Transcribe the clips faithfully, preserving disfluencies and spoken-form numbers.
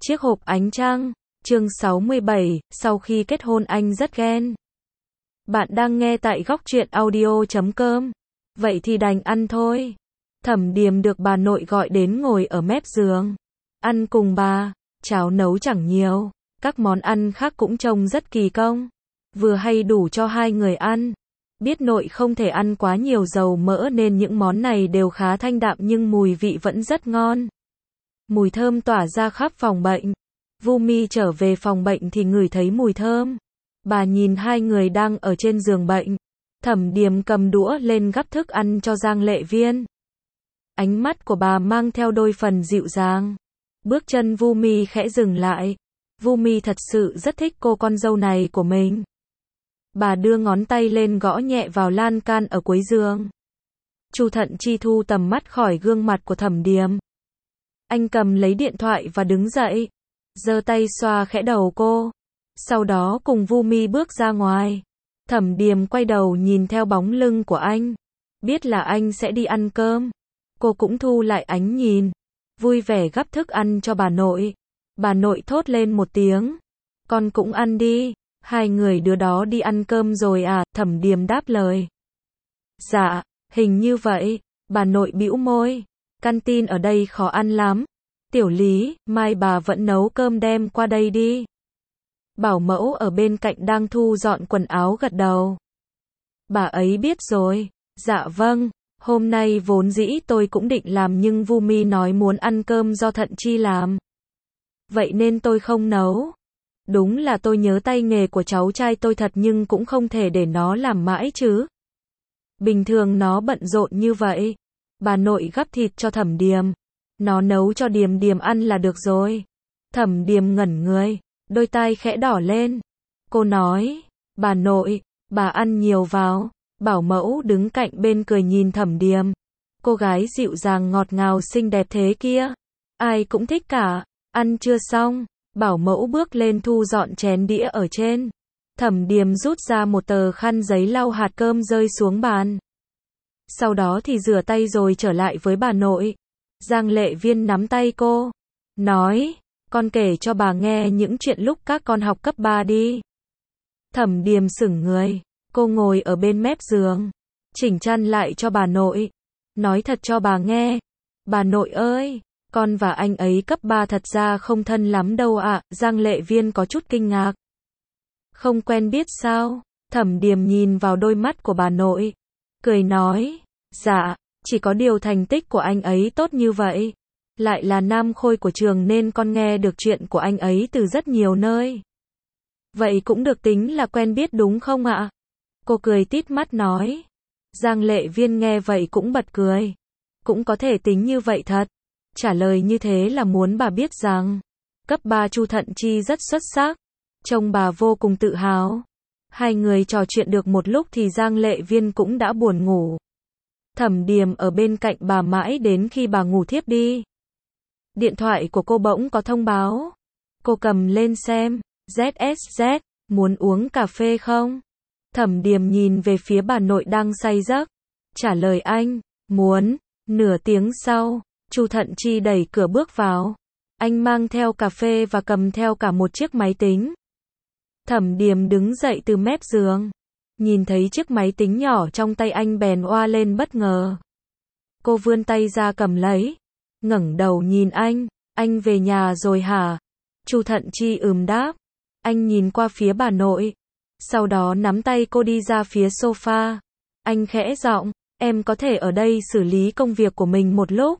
Chiếc hộp ánh trăng, chương sáu mươi bảy, sau khi kết hôn anh rất ghen. Bạn đang nghe tại góc truyện audio chấm com. Vậy thì đành ăn thôi. Thẩm Điềm được bà nội gọi đến ngồi ở mép giường. Ăn cùng bà, cháo nấu chẳng nhiều, các món ăn khác cũng trông rất kỳ công. Vừa hay đủ cho hai người ăn. Biết nội không thể ăn quá nhiều dầu mỡ nên những món này đều khá thanh đạm nhưng mùi vị vẫn rất ngon. Mùi thơm tỏa ra khắp phòng bệnh. Vu Mi trở về phòng bệnh thì ngửi thấy mùi thơm. Bà nhìn hai người đang ở trên giường bệnh. Thẩm Điềm cầm đũa lên gắp thức ăn cho Giang Lệ Viên. Ánh mắt của bà mang theo đôi phần dịu dàng. Bước chân Vu Mi khẽ dừng lại. Vu Mi thật sự rất thích cô con dâu này của mình. Bà đưa ngón tay lên gõ nhẹ vào lan can ở cuối giường. Chu Thận Chi thu tầm mắt khỏi gương mặt của Thẩm Điềm. Anh cầm lấy điện thoại và đứng dậy, giơ tay xoa khẽ đầu cô. Sau đó cùng Vu Mi bước ra ngoài. Thẩm Điềm quay đầu nhìn theo bóng lưng của anh. Biết là anh sẽ đi ăn cơm. Cô cũng thu lại ánh nhìn, vui vẻ gắp thức ăn cho bà nội. Bà nội thốt lên một tiếng. Con cũng ăn đi. Hai người đứa đó đi ăn cơm rồi à? Thẩm Điềm đáp lời. Dạ, hình như vậy. Bà nội bĩu môi. Canteen ở đây khó ăn lắm. Tiểu Lý, mai bà vẫn nấu cơm đem qua đây đi. Bảo mẫu ở bên cạnh đang thu dọn quần áo gật đầu. Bà ấy biết rồi. Dạ vâng, hôm nay vốn dĩ tôi cũng định làm nhưng Vu Mi nói muốn ăn cơm do Thận Chi làm. Vậy nên tôi không nấu. Đúng là tôi nhớ tay nghề của cháu trai tôi thật nhưng cũng không thể để nó làm mãi chứ. Bình thường nó bận rộn như vậy. Bà nội gắp thịt cho Thẩm Điềm. Nó nấu cho Điềm Điềm ăn là được rồi. Thẩm Điềm ngẩn người, đôi tai khẽ đỏ lên. Cô nói, bà nội, bà ăn nhiều vào. Bảo mẫu đứng cạnh bên cười nhìn Thẩm Điềm. Cô gái dịu dàng ngọt ngào xinh đẹp thế kia. Ai cũng thích cả. Ăn chưa xong. Bảo mẫu bước lên thu dọn chén đĩa ở trên. Thẩm Điềm rút ra một tờ khăn giấy lau hạt cơm rơi xuống bàn. Sau đó thì rửa tay rồi trở lại với bà nội. Giang Lệ Viên nắm tay cô. Nói, con kể cho bà nghe những chuyện lúc các con học cấp ba đi. Thẩm Điềm sững người. Cô ngồi ở bên mép giường. Chỉnh chăn lại cho bà nội. Nói thật cho bà nghe. Bà nội ơi, con và anh ấy cấp ba thật ra không thân lắm đâu ạ. Giang Lệ Viên có chút kinh ngạc. Không quen biết sao? Thẩm Điềm nhìn vào đôi mắt của bà nội. Cười nói, dạ, chỉ có điều thành tích của anh ấy tốt như vậy. Lại là nam khôi của trường nên con nghe được chuyện của anh ấy từ rất nhiều nơi. Vậy cũng được tính là quen biết đúng không ạ? Cô cười tít mắt nói. Giang Lệ Viên nghe vậy cũng bật cười. Cũng có thể tính như vậy thật. Trả lời như thế là muốn bà biết rằng cấp ba Chu Thận Chi rất xuất sắc. Trông bà vô cùng tự hào. Hai người trò chuyện được một lúc thì Giang Lệ Viên cũng đã buồn ngủ. Thẩm Điềm ở bên cạnh bà mãi đến khi bà ngủ thiếp đi. Điện thoại của cô bỗng có thông báo. Cô cầm lên xem. dét ét dét, muốn uống cà phê không? Thẩm Điềm nhìn về phía bà nội đang say giấc. Trả lời anh, muốn. Nửa tiếng sau, Chu Thận Chi đẩy cửa bước vào. Anh mang theo cà phê và cầm theo cả một chiếc máy tính. Thẩm Điềm đứng dậy từ mép giường. Nhìn thấy chiếc máy tính nhỏ trong tay anh bèn oa lên bất ngờ. Cô vươn tay ra cầm lấy. Ngẩng đầu nhìn anh. Anh về nhà rồi hả? Chu Thận Chi ừm đáp. Anh nhìn qua phía bà nội. Sau đó nắm tay cô đi ra phía sofa. Anh khẽ giọng, em có thể ở đây xử lý công việc của mình một lúc.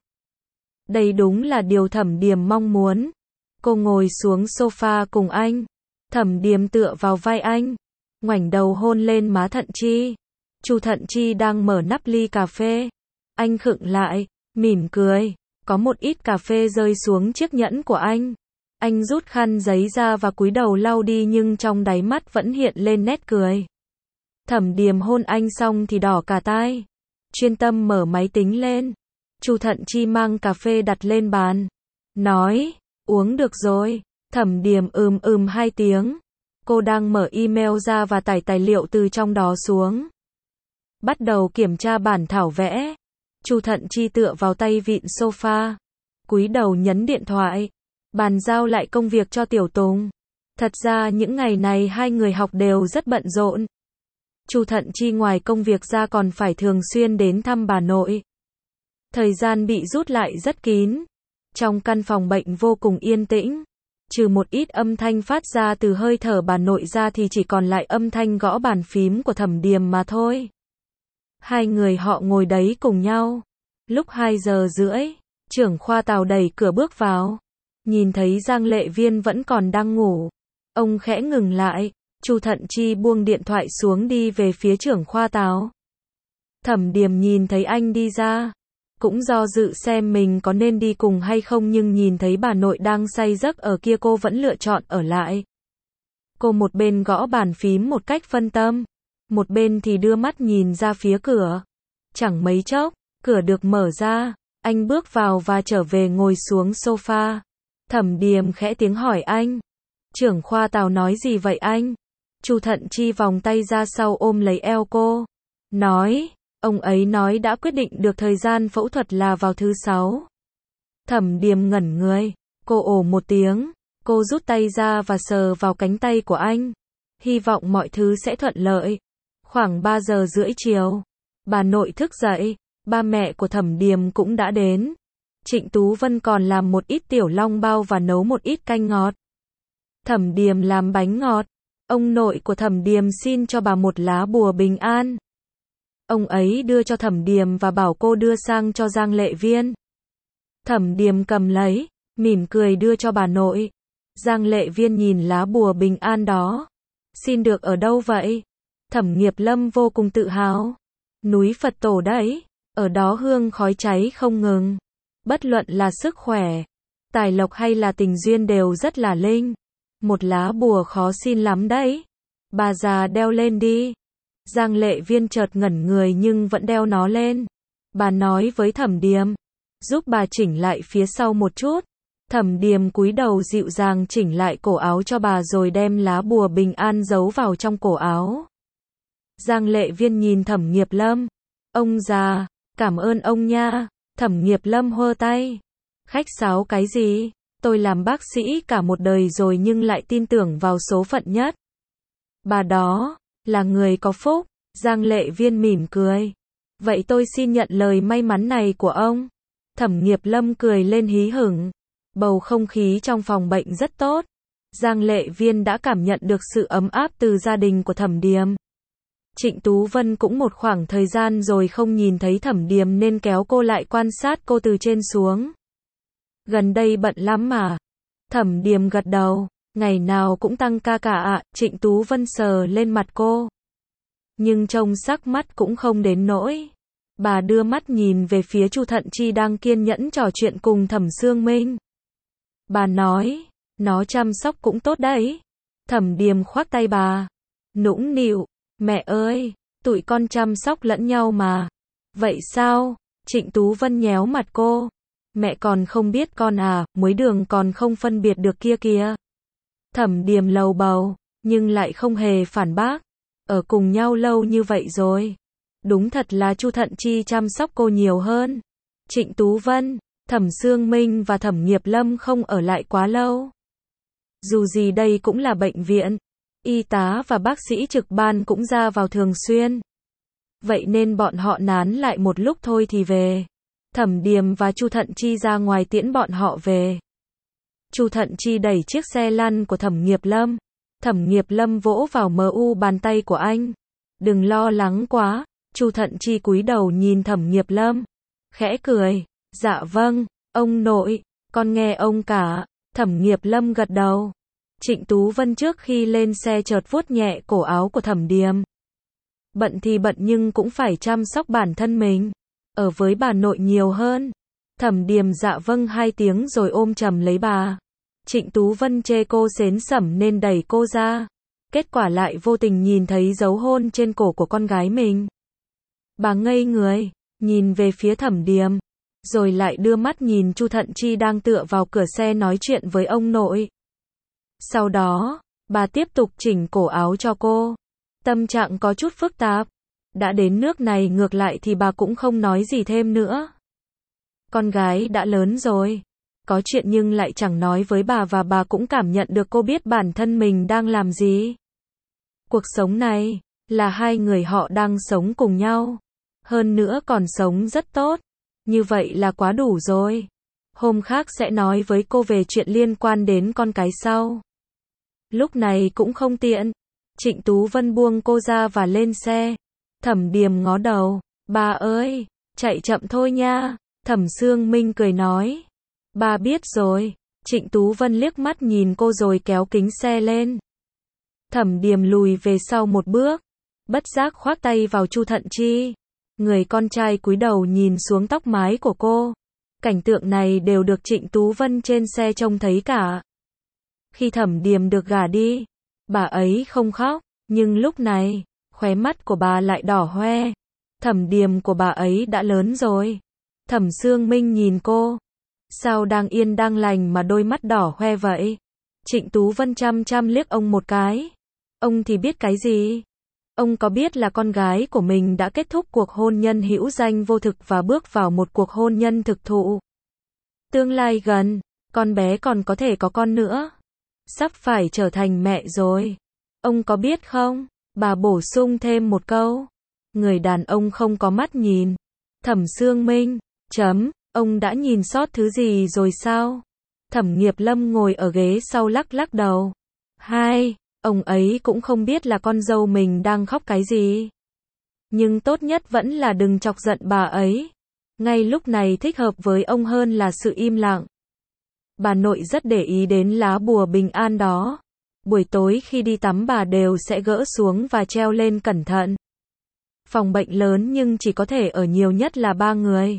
Đây đúng là điều Thẩm Điềm mong muốn. Cô ngồi xuống sofa cùng anh. Thẩm Điềm tựa vào vai anh. Ngoảnh đầu hôn lên má Thận Chi. Chu Thận Chi đang mở nắp ly cà phê. Anh khựng lại, mỉm cười. Có một ít cà phê rơi xuống chiếc nhẫn của anh. Anh rút khăn giấy ra và cúi đầu lau đi nhưng trong đáy mắt vẫn hiện lên nét cười. Thẩm Điềm hôn anh xong thì đỏ cả tai. Chuyên tâm mở máy tính lên. Chu Thận Chi mang cà phê đặt lên bàn. Nói, uống được rồi. Thẩm Điềm ừm ừm hai tiếng. Cô đang mở email ra và tải tài liệu từ trong đó xuống. Bắt đầu kiểm tra bản thảo vẽ. Chu Thận Chi tựa vào tay vịn sofa. Cúi đầu nhấn điện thoại. bàn giao lại công việc cho Tiểu Tùng. Thật ra những ngày này hai người học đều rất bận rộn. Chu Thận Chi ngoài công việc ra còn phải thường xuyên đến thăm bà nội. Thời gian bị rút lại rất kín. Trong căn phòng bệnh vô cùng yên tĩnh. Trừ một ít âm thanh phát ra từ hơi thở bà nội ra thì chỉ còn lại âm thanh gõ bàn phím của Thẩm Điềm mà thôi. Hai người họ ngồi đấy cùng nhau. Lúc hai giờ rưỡi, trưởng khoa Tào đẩy cửa bước vào. Nhìn thấy Giang Lệ Viên vẫn còn đang ngủ. Ông khẽ ngừng lại. Chu Thận Chi buông điện thoại xuống đi về phía trưởng khoa Tào. Thẩm Điềm nhìn thấy anh đi ra. Cũng do dự xem mình có nên đi cùng hay không, nhưng nhìn thấy bà nội đang say giấc ở kia cô vẫn lựa chọn ở lại. Cô một bên gõ bàn phím một cách phân tâm. Một bên thì đưa mắt nhìn ra phía cửa. Chẳng mấy chốc, cửa được mở ra. Anh bước vào và trở về ngồi xuống sofa. Thẩm Điềm khẽ tiếng hỏi anh. Trưởng khoa Tào nói gì vậy anh? Chu Thận Chi vòng tay ra sau ôm lấy eo cô. Nói, ông ấy nói đã quyết định được thời gian phẫu thuật là vào thứ sáu. Thẩm Điềm ngẩn người. Cô ồ một tiếng. Cô rút tay ra và sờ vào cánh tay của anh. Hy vọng mọi thứ sẽ thuận lợi. Khoảng ba giờ rưỡi chiều. Bà nội thức dậy. Ba mẹ của Thẩm Điềm cũng đã đến. Trịnh Tú Vân còn làm một ít tiểu long bao và nấu một ít canh ngọt. Thẩm Điềm làm bánh ngọt. Ông nội của Thẩm Điềm xin cho bà một lá bùa bình an. Ông ấy đưa cho Thẩm Điềm và bảo cô đưa sang cho Giang Lệ Viên. Thẩm Điềm cầm lấy, mỉm cười đưa cho bà nội. Giang Lệ Viên nhìn lá bùa bình an đó. Xin được ở đâu vậy? Thẩm Nghiệp Lâm vô cùng tự hào. Núi Phật Tổ đấy, ở đó hương khói cháy không ngừng. Bất luận là sức khỏe, tài lộc hay là tình duyên đều rất là linh. Một lá bùa khó xin lắm đấy. Bà già đeo lên đi. Giang Lệ Viên chợt ngẩn người nhưng vẫn đeo nó lên. Bà nói với Thẩm Điềm, giúp bà chỉnh lại phía sau một chút. Thẩm Điềm cúi đầu dịu dàng chỉnh lại cổ áo cho bà rồi đem lá bùa bình an giấu vào trong cổ áo. Giang Lệ Viên nhìn Thẩm Nghiệp Lâm. Ông già, cảm ơn ông nha. Thẩm Nghiệp Lâm hơ tay. Khách sáo cái gì? Tôi làm bác sĩ cả một đời rồi nhưng lại tin tưởng vào số phận nhất. Bà đó là người có phúc. Giang Lệ Viên mỉm cười. Vậy tôi xin nhận lời may mắn này của ông. Thẩm Nghiệp Lâm cười lên hí hửng. Bầu không khí trong phòng bệnh rất tốt. Giang Lệ Viên đã cảm nhận được sự ấm áp từ gia đình của Thẩm Điềm. Trịnh Tú Vân cũng một khoảng thời gian rồi không nhìn thấy Thẩm Điềm nên kéo cô lại quan sát cô từ trên xuống. Gần đây bận lắm mà. Thẩm Điềm gật đầu. Ngày nào cũng tăng ca cả ạ. À. Trịnh Tú Vân sờ lên mặt cô. Nhưng trông sắc mắt cũng không đến nỗi. Bà đưa mắt nhìn về phía Chu Thận Chi đang kiên nhẫn trò chuyện cùng Thẩm Sương Minh. Bà nói, nó chăm sóc cũng tốt đấy. Thẩm Điềm khoác tay bà. Nũng nịu, mẹ ơi, tụi con chăm sóc lẫn nhau mà. Vậy sao? Trịnh Tú Vân nhéo mặt cô. Mẹ còn không biết con à, muối đường còn không phân biệt được kia kìa. Thẩm Điềm lầu bầu, nhưng lại không hề phản bác. Ở cùng nhau lâu như vậy rồi. Đúng thật là Chu Thận Chi chăm sóc cô nhiều hơn. Trịnh Tú Vân, Thẩm Sương Minh và Thẩm Nghiệp Lâm không ở lại quá lâu. Dù gì đây cũng là bệnh viện. Y tá và bác sĩ trực ban cũng ra vào thường xuyên. Vậy nên bọn họ nán lại một lúc thôi thì về. Thẩm Điềm và Chu Thận Chi ra ngoài tiễn bọn họ về. Chu Thận Chi đẩy chiếc xe lăn của Thẩm Nghiệp Lâm. Thẩm Nghiệp Lâm vỗ vào mờ u bàn tay của anh. Đừng lo lắng quá. Chu Thận Chi cúi đầu nhìn Thẩm Nghiệp Lâm. Khẽ cười. Dạ vâng, ông nội, con nghe ông cả. Thẩm Nghiệp Lâm gật đầu. Trịnh Tú Vân trước khi lên xe chợt vuốt nhẹ cổ áo của Thẩm Điềm. Bận thì bận nhưng cũng phải chăm sóc bản thân mình. Ở với bà nội nhiều hơn. Thẩm Điềm dạ vâng hai tiếng rồi ôm chầm lấy bà. Trịnh Tú Vân chê cô xến xẩm nên đẩy cô ra. Kết quả lại vô tình nhìn thấy dấu hôn trên cổ của con gái mình. Bà ngây người, nhìn về phía Thẩm Điềm. Rồi lại đưa mắt nhìn Chu Thận Chi đang tựa vào cửa xe nói chuyện với ông nội. Sau đó, bà tiếp tục chỉnh cổ áo cho cô. Tâm trạng có chút phức tạp. Đã đến nước này ngược lại thì bà cũng không nói gì thêm nữa. Con gái đã lớn rồi. có chuyện nhưng lại chẳng nói với bà và bà cũng cảm nhận được cô biết bản thân mình đang làm gì. Cuộc sống này, là hai người họ đang sống cùng nhau. Hơn nữa còn sống rất tốt. Như vậy là quá đủ rồi. Hôm khác sẽ nói với cô về chuyện liên quan đến con cái sau. Lúc này cũng không tiện. Trịnh Tú Vân buông cô ra và lên xe. Thẩm Điềm ngó đầu. Bà ơi, chạy chậm thôi nha. Thẩm Sương Minh cười nói. Bà biết rồi. Trịnh Tú Vân liếc mắt nhìn cô rồi kéo kính xe lên. Thẩm Điềm lùi về sau một bước. Bất giác khoác tay vào Chu Thận Chi. Người con trai cúi đầu nhìn xuống tóc mái của cô. Cảnh tượng này đều được Trịnh Tú Vân trên xe trông thấy cả. Khi Thẩm Điềm được gả đi, bà ấy không khóc, nhưng lúc này, khóe mắt của bà lại đỏ hoe. Thẩm Điềm của bà ấy đã lớn rồi. Thẩm Sương Minh nhìn cô. Sao đang yên đang lành mà đôi mắt đỏ hoe vậy? Trịnh Tú Vân chăm chăm liếc ông một cái. Ông thì biết cái gì? Ông có biết là con gái của mình đã kết thúc cuộc hôn nhân hữu danh vô thực và bước vào một cuộc hôn nhân thực thụ. Tương lai gần, con bé còn có thể có con nữa. Sắp phải trở thành mẹ rồi. Ông có biết không? Bà bổ sung thêm một câu. Người đàn ông không có mắt nhìn. Thẩm Sương Minh, chấm, ông đã nhìn sót thứ gì rồi sao? Thẩm Nghiệp Lâm ngồi ở ghế sau lắc lắc đầu. Hai, ông ấy cũng không biết là con dâu mình đang khóc cái gì. Nhưng tốt nhất vẫn là đừng chọc giận bà ấy. Ngay lúc này thích hợp với ông hơn là sự im lặng. Bà nội rất để ý đến lá bùa bình an đó. Buổi tối khi đi tắm bà đều sẽ gỡ xuống và treo lên cẩn thận. Phòng bệnh lớn nhưng chỉ có thể ở nhiều nhất là ba người.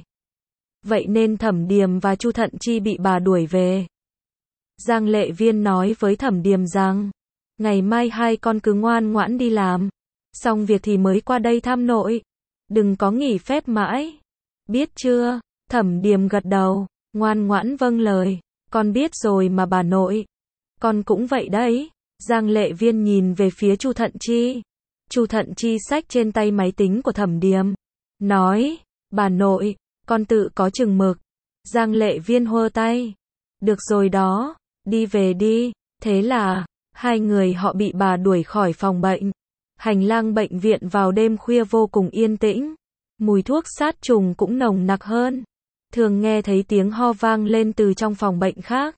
Vậy nên Thẩm Điềm và Chu Thận Chi bị bà đuổi về. Giang Lệ Viên nói với Thẩm Điềm rằng, ngày mai hai con cứ ngoan ngoãn đi làm. Xong việc thì mới qua đây thăm nội. Đừng có nghỉ phép mãi. Biết chưa? Thẩm Điềm gật đầu, ngoan ngoãn vâng lời. Con biết rồi mà bà nội. Con cũng vậy đấy. Giang Lệ Viên nhìn về phía Chu Thận Chi. Chu Thận Chi xách trên tay máy tính của Thẩm Điềm. Nói, bà nội, con tự có chừng mực. Giang Lệ Viên hô tay. Được rồi đó, đi về đi. Thế là, hai người họ bị bà đuổi khỏi phòng bệnh. Hành lang bệnh viện vào đêm khuya vô cùng yên tĩnh. Mùi thuốc sát trùng cũng nồng nặc hơn. Thường nghe thấy tiếng ho vang lên từ trong phòng bệnh khác.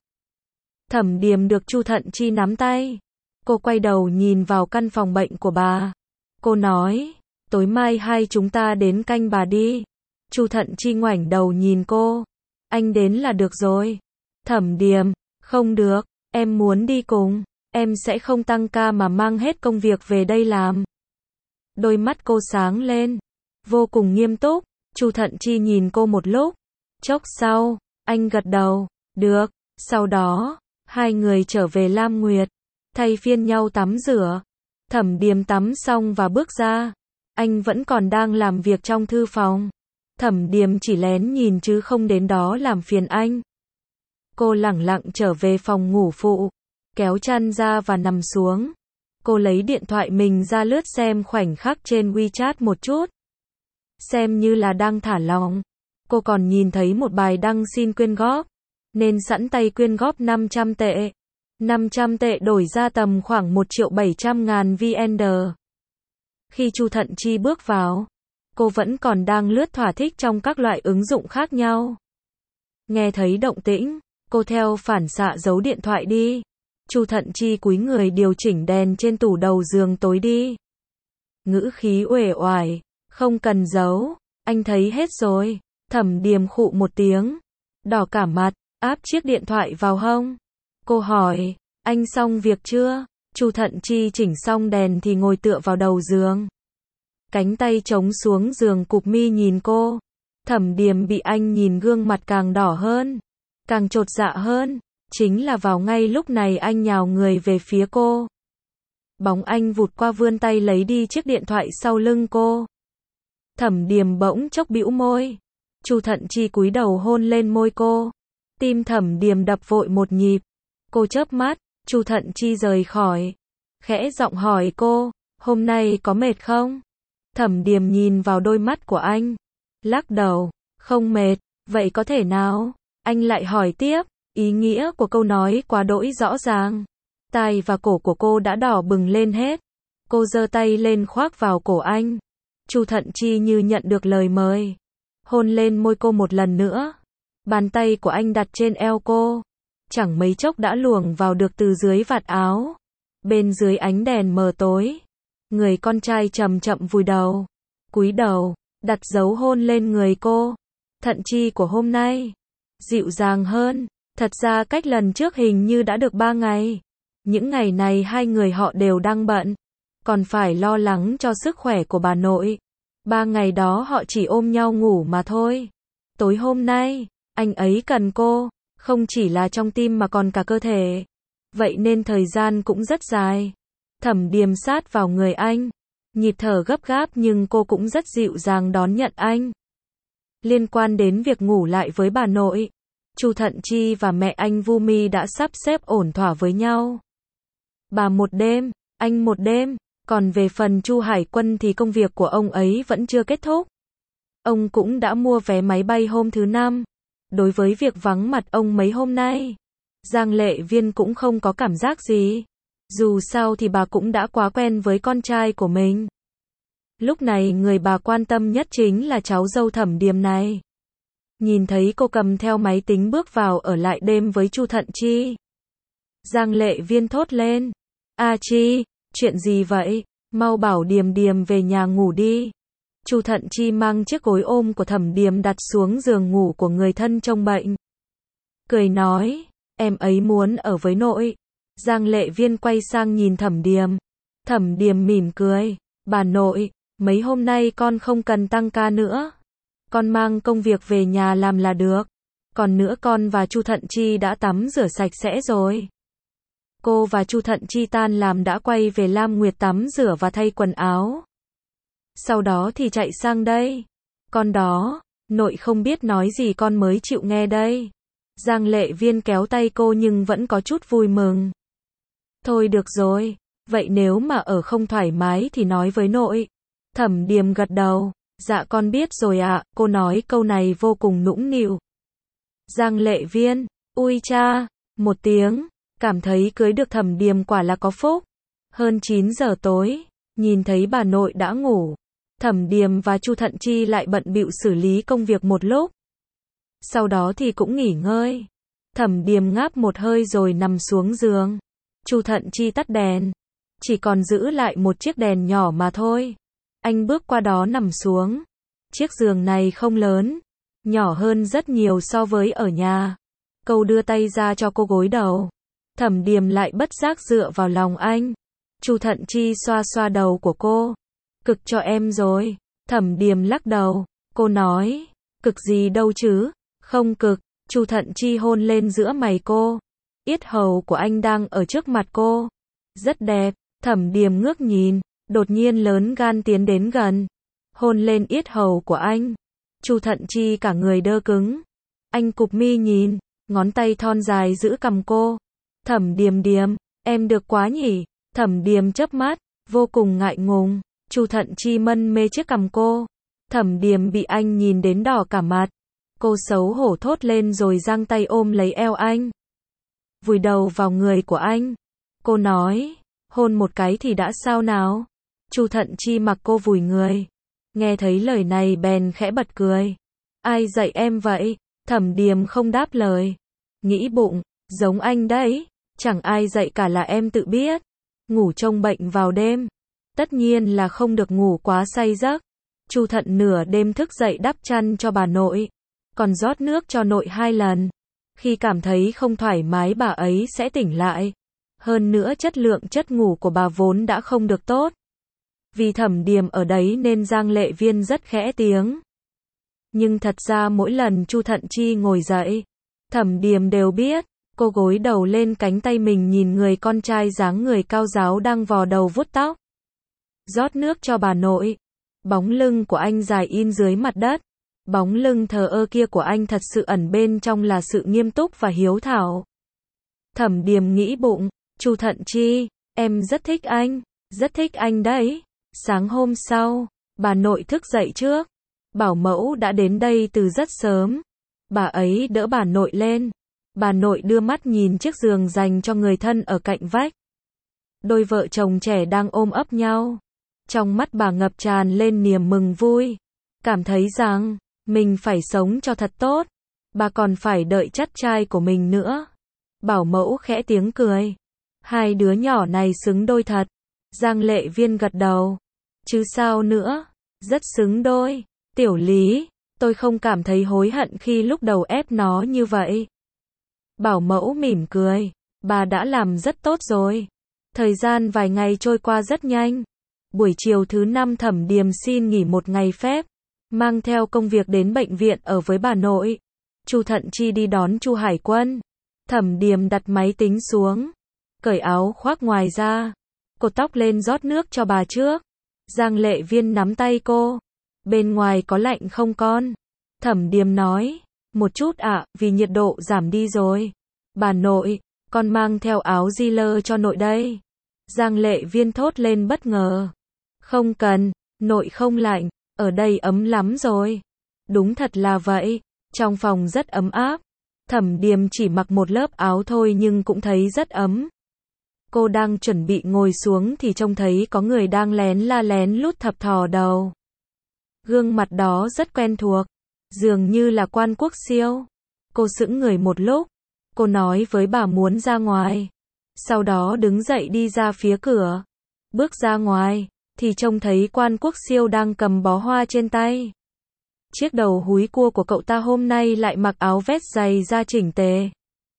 Thẩm Điềm được Chu Thận Chi nắm tay. Cô quay đầu nhìn vào căn phòng bệnh của bà. Cô nói, tối mai hai chúng ta đến canh bà đi. Chu Thận Chi ngoảnh đầu nhìn cô. Anh đến là được rồi. Thẩm Điềm, không được, em muốn đi cùng. Em sẽ không tăng ca mà mang hết công việc về đây làm. Đôi mắt cô sáng lên. Vô cùng nghiêm túc. Chu Thận Chi nhìn cô một lúc. Chốc sau, anh gật đầu. Được. Sau đó, hai người trở về Lam Nguyệt. Thay phiên nhau tắm rửa. Thẩm Điềm tắm xong và bước ra. Anh vẫn còn đang làm việc trong thư phòng. Thẩm Điềm chỉ lén nhìn chứ không đến đó làm phiền anh. Cô lẳng lặng trở về phòng ngủ phụ. Kéo chăn ra và nằm xuống. Cô lấy điện thoại mình ra lướt xem khoảnh khắc trên WeChat một chút. Xem như là đang thả lỏng. Cô còn nhìn thấy một bài đăng xin quyên góp. Nên sẵn tay quyên góp năm trăm tệ. năm trăm tệ đổi ra tầm khoảng một triệu bảy trăm ngàn vê en đê. Khi Chu Thận Chi bước vào, cô vẫn còn đang lướt thỏa thích trong các loại ứng dụng khác nhau. Nghe thấy động tĩnh, cô theo phản xạ giấu điện thoại đi. Chu Thận Chi cúi người điều chỉnh đèn trên tủ đầu giường tối đi. Ngữ khí uể oải, không cần giấu, anh thấy hết rồi. Thẩm Điềm khụ một tiếng, đỏ cả mặt, áp chiếc điện thoại vào hông. Cô hỏi, anh xong việc chưa? Chu Thận Chi chỉnh xong đèn thì ngồi tựa vào đầu giường. Cánh tay chống xuống giường cụp mi nhìn cô. Thẩm Điềm bị anh nhìn gương mặt càng đỏ hơn, càng chột dạ hơn. Chính là vào ngay lúc này anh nhào người về phía cô. Bóng anh vụt qua vươn tay lấy đi chiếc điện thoại sau lưng cô. Thẩm Điềm bỗng chốc bĩu môi. Chu Thận Chi cúi đầu hôn lên môi cô. Tim Thẩm Điềm đập vội một nhịp. Cô chớp mắt, Chu Thận Chi rời khỏi. Khẽ giọng hỏi cô, hôm nay có mệt không? Thẩm Điềm nhìn vào đôi mắt của anh. Lắc đầu, không mệt, vậy có thể nào? Anh lại hỏi tiếp, Ý nghĩa của câu nói quá đỗi rõ ràng. Tai và cổ của cô đã đỏ bừng lên hết. Cô giơ tay lên khoác vào cổ anh. Chu Thận Chi như nhận được lời mời. Hôn lên môi cô một lần nữa. Bàn tay của anh đặt trên eo cô. Chẳng mấy chốc đã luồn vào được từ dưới vạt áo. Bên dưới ánh đèn mờ tối. Người con trai chậm chậm vùi đầu. Cúi đầu, đặt dấu hôn lên người cô. Thận Chi của hôm nay dịu dàng hơn. Thật ra cách lần trước hình như đã được ba ngày. Những ngày này hai người họ đều đang bận. Còn phải lo lắng cho sức khỏe của bà nội. Ba ngày đó họ chỉ ôm nhau ngủ mà thôi. Tối hôm nay, anh ấy cần cô. Không chỉ là trong tim mà còn cả cơ thể. Vậy nên thời gian cũng rất dài. Thẩm Điềm sát vào người anh. Nhịp thở gấp gáp nhưng cô cũng rất dịu dàng đón nhận anh. Liên quan đến việc ngủ lại với bà nội, Chu Thận Chi và mẹ anh Vu Mi đã sắp xếp ổn thỏa với nhau. Bà một đêm, anh một đêm. Còn về phần Chu Hải Quân thì công việc của ông ấy vẫn chưa kết thúc. Ông cũng đã mua vé máy bay hôm thứ năm. Đối với việc vắng mặt ông mấy hôm nay, Giang Lệ Viên cũng không có cảm giác gì. Dù sao thì bà cũng đã quá quen với con trai của mình. Lúc này người bà quan tâm nhất chính là cháu dâu Thẩm Điềm này. Nhìn thấy cô cầm theo máy tính bước vào ở lại đêm với Chu Thận Chi, Giang Lệ Viên thốt lên. A Chi, chuyện gì vậy? Mau bảo Điềm Điềm về nhà ngủ đi. Chu Thận Chi mang chiếc gối ôm của Thẩm Điềm đặt xuống giường ngủ của người thân trông bệnh. Cười nói, em ấy muốn ở với nội. Giang Lệ Viên quay sang nhìn Thẩm Điềm. Thẩm Điềm mỉm cười, bà nội, mấy hôm nay con không cần tăng ca nữa. Con mang công việc về nhà làm là được. Còn nữa con và Chu Thận Chi đã tắm rửa sạch sẽ rồi. Cô và Chu Thận Chi tan làm đã quay về Lam Nguyệt tắm rửa và thay quần áo. Sau đó thì chạy sang đây. Con đó, nội không biết nói gì con mới chịu nghe đây. Giang Lệ Viên kéo tay cô nhưng vẫn có chút vui mừng. Thôi được rồi, vậy nếu mà ở không thoải mái thì nói với nội. Thẩm Điềm gật đầu. Dạ con biết rồi ạ, cô nói câu này vô cùng nũng nịu. Giang Lệ Viên, ui cha, một tiếng, cảm thấy cưới được Thẩm Điềm quả là có phúc. Hơn chín giờ tối, nhìn thấy bà nội đã ngủ. Thẩm Điềm và Chu Thận Chi lại bận bịu xử lý công việc một lúc. Sau đó thì cũng nghỉ ngơi. Thẩm Điềm ngáp một hơi rồi nằm xuống giường. Chu Thận Chi tắt đèn. Chỉ còn giữ lại một chiếc đèn nhỏ mà thôi. Anh bước qua đó nằm xuống. Chiếc giường này không lớn, nhỏ hơn rất nhiều so với ở nhà. Câu đưa tay ra cho cô gối đầu. Thẩm Điềm lại bất giác dựa vào lòng anh. Chu Thận Chi xoa xoa đầu của cô. Cực cho em rồi. Thẩm Điềm lắc đầu. Cô nói, cực gì đâu chứ. Không cực. Chu Thận Chi hôn lên giữa mày cô. Yết hầu của anh đang ở trước mặt cô. Rất đẹp. Thẩm Điềm ngước nhìn. Đột nhiên lớn gan tiến đến gần. Hôn lên yết hầu của anh. Chu Thận Chi cả người đơ cứng. Anh cụp mi nhìn. Ngón tay thon dài giữ cằm cô. Thẩm Điềm Điềm, em được quá nhỉ. Thẩm Điềm chớp mắt, vô cùng ngại ngùng. Chu Thận Chi mân mê chiếc cằm cô. Thẩm Điềm bị anh nhìn đến đỏ cả mặt. Cô xấu hổ thốt lên rồi giang tay ôm lấy eo anh. Vùi đầu vào người của anh. Cô nói, hôn một cái thì đã sao nào? Chu Thận Chi mặc cô vùi người. Nghe thấy lời này bèn khẽ bật cười. Ai dạy em vậy? Thẩm Điềm không đáp lời. Nghĩ bụng, giống anh đấy. Chẳng ai dạy cả là em tự biết. Ngủ trông bệnh vào đêm. Tất nhiên là không được ngủ quá say giấc. Chu Thận nửa đêm thức dậy đắp chăn cho bà nội. Còn rót nước cho nội hai lần. Khi cảm thấy không thoải mái bà ấy sẽ tỉnh lại. Hơn nữa chất lượng chất ngủ của bà vốn đã không được tốt. Vì Thẩm Điềm ở đấy nên Giang Lệ Viên rất khẽ tiếng. Nhưng thật ra mỗi lần Chu Thận Chi ngồi dậy, Thẩm Điềm đều biết. Cô gối đầu lên cánh tay mình nhìn người con trai dáng người cao ráo đang vò đầu vuốt tóc. Rót nước cho bà nội. Bóng lưng của anh dài in dưới mặt đất. Bóng lưng thờ ơ kia của anh thật sự ẩn bên trong là sự nghiêm túc và hiếu thảo. Thẩm Điềm nghĩ bụng, Chu Thận Chi, em rất thích anh, rất thích anh đấy. Sáng hôm sau, bà nội thức dậy trước. Bảo mẫu đã đến đây từ rất sớm. Bà ấy đỡ bà nội lên. Bà nội đưa mắt nhìn chiếc giường dành cho người thân ở cạnh vách. Đôi vợ chồng trẻ đang ôm ấp nhau. Trong mắt bà ngập tràn lên niềm mừng vui. Cảm thấy rằng, mình phải sống cho thật tốt. Bà còn phải đợi chắt trai của mình nữa. Bảo mẫu khẽ tiếng cười. Hai đứa nhỏ này xứng đôi thật. Giang Lệ Viên gật đầu. Chứ sao nữa, rất xứng đôi. Tiểu Lý, tôi không cảm thấy hối hận khi lúc đầu ép nó như vậy. Bảo mẫu mỉm cười. Bà đã làm rất tốt rồi. Thời gian vài ngày trôi qua rất nhanh. Buổi chiều thứ năm Thẩm Điềm xin nghỉ một ngày phép. Mang theo công việc đến bệnh viện ở với bà nội. Chu Thận Chi đi đón Chu Hải Quân. Thẩm Điềm đặt máy tính xuống. Cởi áo khoác ngoài ra. Cột tóc lên rót nước cho bà trước. Giang Lệ Viên nắm tay cô. Bên ngoài có lạnh không con? Thẩm Điềm nói. Một chút ạ, à, vì nhiệt độ giảm đi rồi. Bà nội, con mang theo áo di lơ cho nội đây. Giang Lệ Viên thốt lên bất ngờ. Không cần, nội không lạnh, ở đây ấm lắm rồi. Đúng thật là vậy, trong phòng rất ấm áp. Thẩm Điềm chỉ mặc một lớp áo thôi nhưng cũng thấy rất ấm. Cô đang chuẩn bị ngồi xuống thì trông thấy có người đang lén la lén lút thập thò đầu. Gương mặt đó rất quen thuộc, dường như là Quan Quốc Siêu. Cô sững người một lúc, cô nói với bà muốn ra ngoài. Sau đó đứng dậy đi ra phía cửa. Bước ra ngoài, thì trông thấy Quan Quốc Siêu đang cầm bó hoa trên tay. Chiếc đầu húi cua của cậu ta hôm nay lại mặc áo vest dày da chỉnh tề.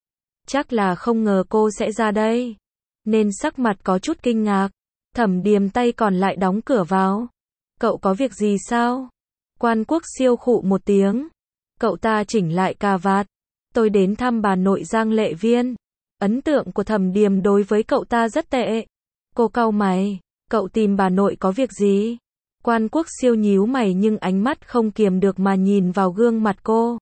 Chắc là không ngờ cô sẽ ra đây, nên sắc mặt có chút kinh ngạc. Thẩm Điềm tay còn lại đóng cửa vào. Cậu có việc gì sao? Quan Quốc Siêu khụ một tiếng. Cậu ta chỉnh lại cà vạt. Tôi đến thăm bà nội Giang Lệ Viên. Ấn tượng của Thẩm Điềm đối với cậu ta rất tệ. Cô cau mày. Cậu tìm bà nội có việc gì? Quan Quốc Siêu nhíu mày nhưng ánh mắt không kiềm được mà nhìn vào gương mặt cô.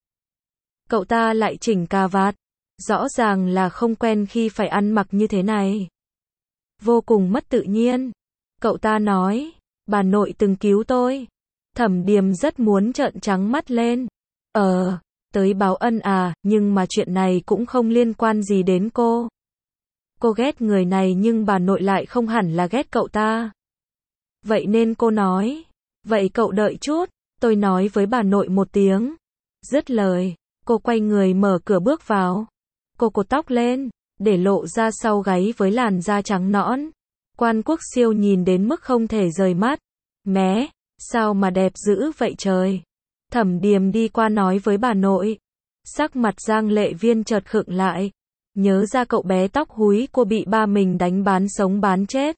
Cậu ta lại chỉnh cà vạt. Rõ ràng là không quen khi phải ăn mặc như thế này. Vô cùng mất tự nhiên. Cậu ta nói, bà nội từng cứu tôi. Thẩm Điềm rất muốn trợn trắng mắt lên. Ờ, tới báo ân à, nhưng mà chuyện này cũng không liên quan gì đến cô. Cô ghét người này nhưng bà nội lại không hẳn là ghét cậu ta. Vậy nên cô nói, vậy cậu đợi chút, tôi nói với bà nội một tiếng. Dứt lời, cô quay người mở cửa bước vào. Cô cột tóc lên, để lộ ra sau gáy với làn da trắng nõn. Quan Quốc Siêu nhìn đến mức không thể rời mắt. Mé, sao mà đẹp dữ vậy trời. Thẩm Điềm đi qua nói với bà nội. Sắc mặt Giang Lệ Viên chợt khựng lại. Nhớ ra cậu bé tóc húi cô bị ba mình đánh bán sống bán chết.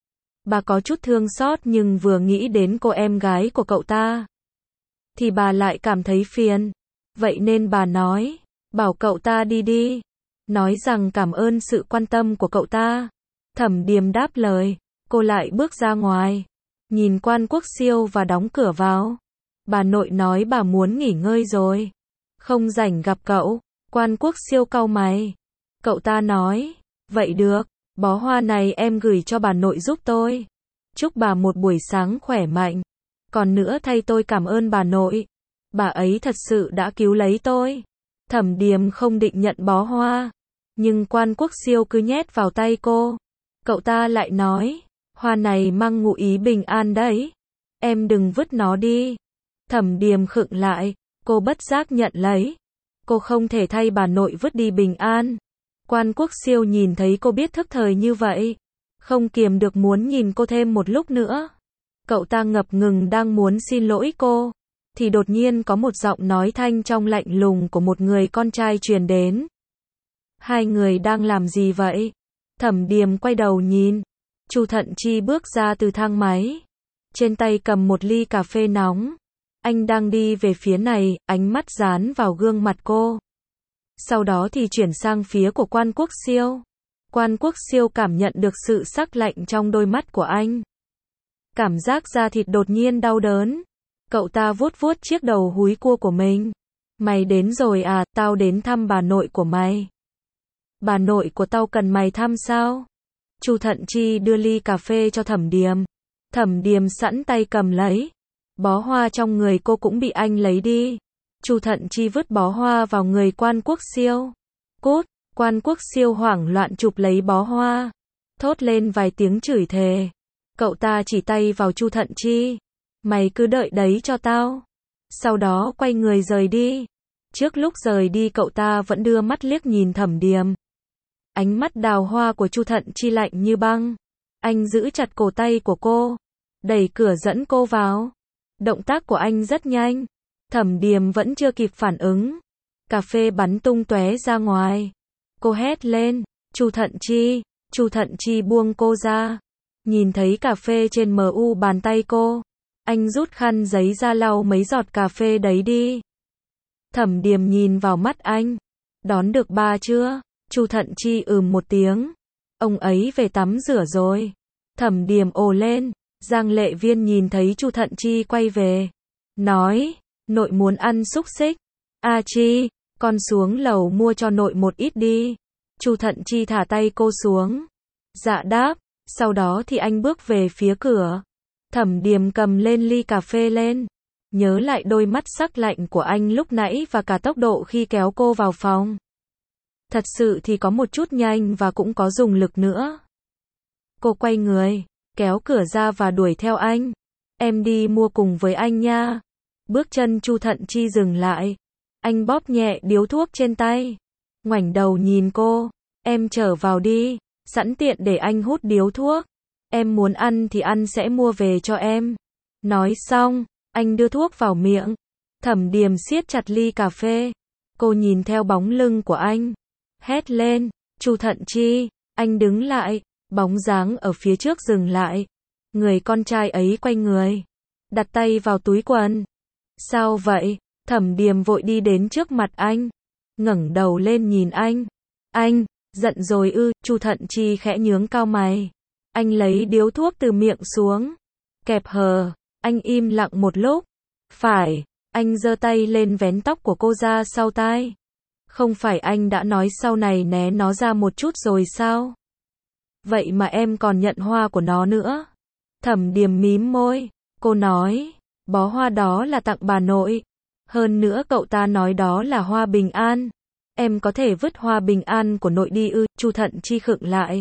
Bà có chút thương xót nhưng vừa nghĩ đến cô em gái của cậu ta, thì bà lại cảm thấy phiền. Vậy nên bà nói, bảo cậu ta đi đi. Nói rằng cảm ơn sự quan tâm của cậu ta. Thẩm Điềm đáp lời. Cô lại bước ra ngoài. Nhìn Quan Quốc Siêu và đóng cửa vào. Bà nội nói bà muốn nghỉ ngơi rồi. Không rảnh gặp cậu. Quan Quốc Siêu cau mày. Cậu ta nói. Vậy được. Bó hoa này em gửi cho bà nội giúp tôi. Chúc bà một buổi sáng khỏe mạnh. Còn nữa thay tôi cảm ơn bà nội. Bà ấy thật sự đã cứu lấy tôi. Thẩm Điềm không định nhận bó hoa. Nhưng Quan Quốc Siêu cứ nhét vào tay cô. Cậu ta lại nói. Hoa này mang ngụ ý bình an đấy. Em đừng vứt nó đi. Thẩm Điềm khựng lại. Cô bất giác nhận lấy. Cô không thể thay bà nội vứt đi bình an. Quan Quốc Siêu nhìn thấy cô biết thức thời như vậy. Không kiềm được muốn nhìn cô thêm một lúc nữa. Cậu ta ngập ngừng đang muốn xin lỗi cô. Thì đột nhiên có một giọng nói thanh trong lạnh lùng của một người con trai truyền đến. Hai người đang làm gì vậy? Thẩm Điềm quay đầu nhìn. Chu Thận Chi bước ra từ thang máy. Trên tay cầm một ly cà phê nóng. Anh đang đi về phía này, ánh mắt dán vào gương mặt cô. Sau đó thì chuyển sang phía của Quan Quốc Siêu. Quan Quốc Siêu cảm nhận được sự sắc lạnh trong đôi mắt của anh. Cảm giác da thịt đột nhiên đau đớn. Cậu ta vuốt vuốt chiếc đầu húi cua của mình. Mày đến rồi à, tao đến thăm bà nội của mày. Bà nội của tao cần mày thăm sao? Chu Thận Chi đưa ly cà phê cho Thẩm Điềm. Thẩm Điềm sẵn tay cầm lấy. Bó hoa trong người cô cũng bị anh lấy đi. Chu Thận Chi vứt bó hoa vào người Quan Quốc Siêu. Cút, Quan Quốc Siêu hoảng loạn chụp lấy bó hoa, thốt lên vài tiếng chửi thề. Cậu ta chỉ tay vào Chu Thận Chi. Mày cứ đợi đấy cho tao. Sau đó quay người rời đi. Trước lúc rời đi cậu ta vẫn đưa mắt liếc nhìn Thẩm Điềm. Ánh mắt đào hoa của Chu Thận Chi lạnh như băng. Anh giữ chặt cổ tay của cô, đẩy cửa dẫn cô vào. Động tác của anh rất nhanh. Thẩm Điềm vẫn chưa kịp phản ứng. Cà phê bắn tung tóe ra ngoài. Cô hét lên, Chu Thận Chi. Chu Thận Chi buông cô ra. Nhìn thấy cà phê trên mu bàn tay cô, anh rút khăn giấy ra lau mấy giọt cà phê đấy đi. Thẩm Điềm nhìn vào mắt anh. Đón được ba chưa? Chu Thận Chi ừm một tiếng. Ông ấy về tắm rửa rồi. Thẩm Điềm ồ lên. Giang Lệ Viên nhìn thấy Chu Thận Chi quay về, nói, nội muốn ăn xúc xích. A Chi, con xuống lầu mua cho nội một ít đi. Chu Thận Chi thả tay cô xuống. Dạ đáp. Sau đó thì anh bước về phía cửa. Thẩm Điềm cầm lên ly cà phê lên. Nhớ lại đôi mắt sắc lạnh của anh lúc nãy và cả tốc độ khi kéo cô vào phòng. Thật sự thì có một chút nhanh và cũng có dùng lực nữa. Cô quay người, kéo cửa ra và đuổi theo anh. Em đi mua cùng với anh nha. Bước chân Chu Thận Chi dừng lại. Anh bóp nhẹ điếu thuốc trên tay. Ngoảnh đầu nhìn cô. Em trở vào đi. Sẵn tiện để anh hút điếu thuốc. Em muốn ăn thì ăn sẽ mua về cho em. Nói xong, anh đưa thuốc vào miệng. Thẩm Điềm siết chặt ly cà phê. Cô nhìn theo bóng lưng của anh. Hét lên, Chu Thận Chi. Anh đứng lại. Bóng dáng ở phía trước dừng lại. Người con trai ấy quay người, đặt tay vào túi quần. Sao vậy? Thẩm Điềm vội đi đến trước mặt anh, ngẩng đầu lên nhìn anh. Anh, giận rồi ư? Chu Thận Chi khẽ nhướng cao mày. Anh lấy điếu thuốc từ miệng xuống, kẹp hờ. Anh im lặng một lúc. Phải, anh giơ tay lên vén tóc của cô ra sau tai. Không phải anh đã nói sau này né nó ra một chút rồi sao? Vậy mà em còn nhận hoa của nó nữa. Thẩm Điềm mím môi. Cô nói, bó hoa đó là tặng bà nội. Hơn nữa cậu ta nói đó là hoa bình an. Em có thể vứt hoa bình an của nội đi ư? Chu Thận Chi khựng lại.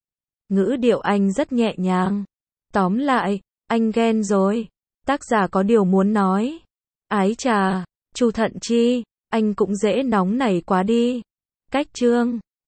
Ngữ điệu anh rất nhẹ nhàng. Tóm lại, anh ghen rồi. Tác giả có điều muốn nói. Ái chà, Chu Thận Chi, anh cũng dễ nóng nảy quá đi. Cách chương